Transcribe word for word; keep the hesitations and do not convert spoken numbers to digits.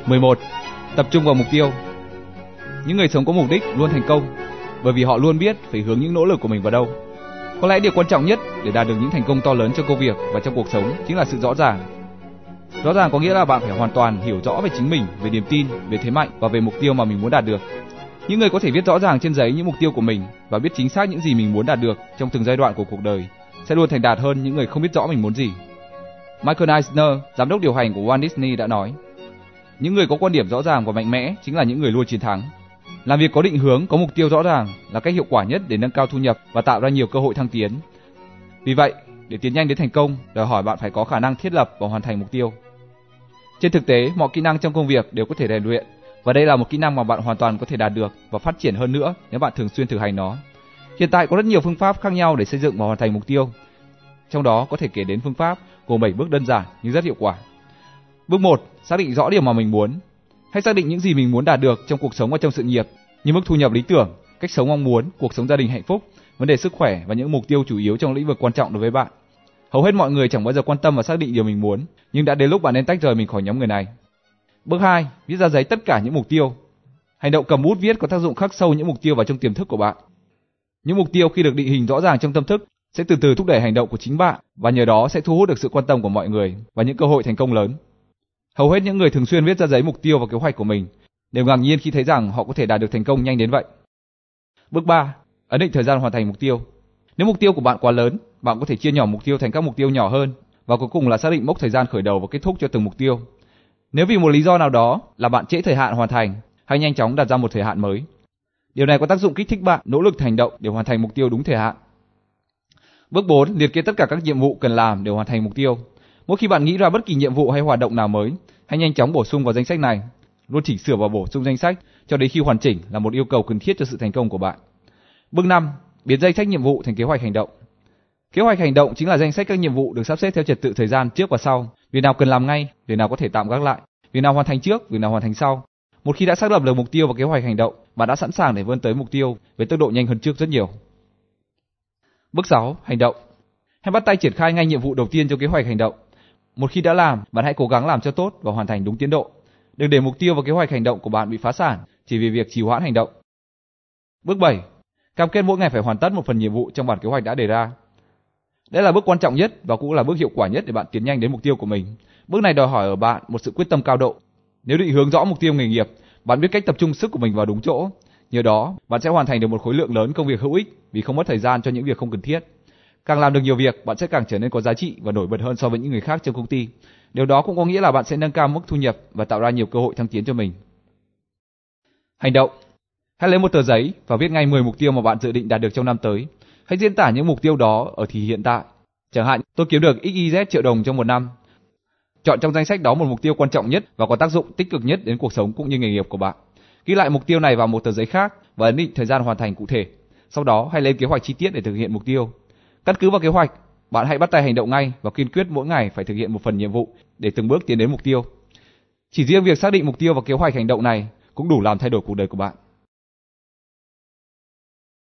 mười một. Tập trung vào mục tiêu. Những người sống có mục đích luôn thành công, bởi vì họ luôn biết phải hướng những nỗ lực của mình vào đâu. Có lẽ điều quan trọng nhất để đạt được những thành công to lớn trong công việc và trong cuộc sống chính là sự rõ ràng. Rõ ràng có nghĩa là bạn phải hoàn toàn hiểu rõ về chính mình, về niềm tin, về thế mạnh và về mục tiêu mà mình muốn đạt được. Những người có thể viết rõ ràng trên giấy những mục tiêu của mình và biết chính xác những gì mình muốn đạt được trong từng giai đoạn của cuộc đời sẽ luôn thành đạt hơn những người không biết rõ mình muốn gì. Michael Eisner, giám đốc điều hành của Walt Disney đã nói: những người có quan điểm rõ ràng và mạnh mẽ chính là những người luôn chiến thắng. Làm việc có định hướng, có mục tiêu rõ ràng là cách hiệu quả nhất để nâng cao thu nhập và tạo ra nhiều cơ hội thăng tiến. Vì vậy, để tiến nhanh đến thành công, đòi hỏi bạn phải có khả năng thiết lập và hoàn thành mục tiêu. Trên thực tế, mọi kỹ năng trong công việc đều có thể rèn luyện, và đây là một kỹ năng mà bạn hoàn toàn có thể đạt được và phát triển hơn nữa nếu bạn thường xuyên thực hành nó. Hiện tại có rất nhiều phương pháp khác nhau để xây dựng và hoàn thành mục tiêu. Trong đó có thể kể đến phương pháp gồm bảy bước đơn giản nhưng rất hiệu quả. Bước một, xác định rõ điều mà mình muốn. Hãy xác định những gì mình muốn đạt được trong cuộc sống và trong sự nghiệp, như mức thu nhập lý tưởng, cách sống mong muốn, cuộc sống gia đình hạnh phúc, vấn đề sức khỏe và những mục tiêu chủ yếu trong lĩnh vực quan trọng đối với bạn. Hầu hết mọi người chẳng bao giờ quan tâm và xác định điều mình muốn, nhưng đã đến lúc bạn nên tách rời mình khỏi nhóm người này. Bước hai, viết ra giấy tất cả những mục tiêu. Hành động cầm bút viết có tác dụng khắc sâu những mục tiêu vào trong tiềm thức của bạn. Những mục tiêu khi được định hình rõ ràng trong tâm thức sẽ từ từ thúc đẩy hành động của chính bạn, và nhờ đó sẽ thu hút được sự quan tâm của mọi người và những cơ hội thành công lớn. Hầu hết những người thường xuyên viết ra giấy mục tiêu và kế hoạch của mình đều ngạc nhiên khi thấy rằng họ có thể đạt được thành công nhanh đến vậy. Bước ba, ấn định thời gian hoàn thành mục tiêu. Nếu mục tiêu của bạn quá lớn, bạn có thể chia nhỏ mục tiêu thành các mục tiêu nhỏ hơn, và cuối cùng là xác định mốc thời gian khởi đầu và kết thúc cho từng mục tiêu. Nếu vì một lý do nào đó là bạn trễ thời hạn hoàn thành, hãy nhanh chóng đặt ra một thời hạn mới. Điều này có tác dụng kích thích bạn nỗ lực hành động để hoàn thành mục tiêu đúng thời hạn. Bước bốn, liệt kê tất cả các nhiệm vụ cần làm để hoàn thành mục tiêu. Mỗi khi bạn nghĩ ra bất kỳ nhiệm vụ hay hoạt động nào mới, hãy nhanh chóng bổ sung vào danh sách này. Luôn chỉnh sửa và bổ sung danh sách cho đến khi hoàn chỉnh là một yêu cầu cần thiết cho sự thành công của bạn. Bước năm, biến danh sách nhiệm vụ thành kế hoạch hành động. Kế hoạch hành động chính là danh sách các nhiệm vụ được sắp xếp theo trật tự thời gian trước và sau. Việc nào cần làm ngay, việc nào có thể tạm gác lại, việc nào hoàn thành trước, việc nào hoàn thành sau. Một khi đã xác lập được mục tiêu và kế hoạch hành động, bạn đã sẵn sàng để vươn tới mục tiêu với tốc độ nhanh hơn trước rất nhiều. Bước sáu, hành động. Hãy bắt tay triển khai ngay nhiệm vụ đầu tiên trong kế hoạch hành động. Một khi đã làm, bạn hãy cố gắng làm cho tốt và hoàn thành đúng tiến độ. Đừng để mục tiêu và kế hoạch hành động của bạn bị phá sản chỉ vì việc trì hoãn hành động. Bước bảy, cam kết mỗi ngày phải hoàn tất một phần nhiệm vụ trong bản kế hoạch đã đề ra. Đây là bước quan trọng nhất và cũng là bước hiệu quả nhất để bạn tiến nhanh đến mục tiêu của mình. Bước này đòi hỏi ở bạn một sự quyết tâm cao độ. Nếu định hướng rõ mục tiêu nghề nghiệp, bạn biết cách tập trung sức của mình vào đúng chỗ. Nhờ đó, bạn sẽ hoàn thành được một khối lượng lớn công việc hữu ích vì không mất thời gian cho những việc không cần thiết. Càng làm được nhiều việc, bạn sẽ càng trở nên có giá trị và nổi bật hơn so với những người khác trong công ty. Điều đó cũng có nghĩa là bạn sẽ nâng cao mức thu nhập và tạo ra nhiều cơ hội thăng tiến cho mình. Hành động. Hãy lấy một tờ giấy và viết ngay mười mục tiêu mà bạn dự định đạt được trong năm tới. Hãy diễn tả những mục tiêu đó ở thì hiện tại. Chẳng hạn, tôi kiếm được ích i dét triệu đồng trong một năm. Chọn trong danh sách đó một mục tiêu quan trọng nhất và có tác dụng tích cực nhất đến cuộc sống cũng như nghề nghiệp của bạn. Ghi lại mục tiêu này vào một tờ giấy khác và ấn định thời gian hoàn thành cụ thể. Sau đó, hãy lên kế hoạch chi tiết để thực hiện mục tiêu. Căn cứ vào kế hoạch, bạn hãy bắt tay hành động ngay và kiên quyết mỗi ngày phải thực hiện một phần nhiệm vụ để từng bước tiến đến mục tiêu. Chỉ riêng việc xác định mục tiêu và kế hoạch hành động này cũng đủ làm thay đổi cuộc đời của bạn.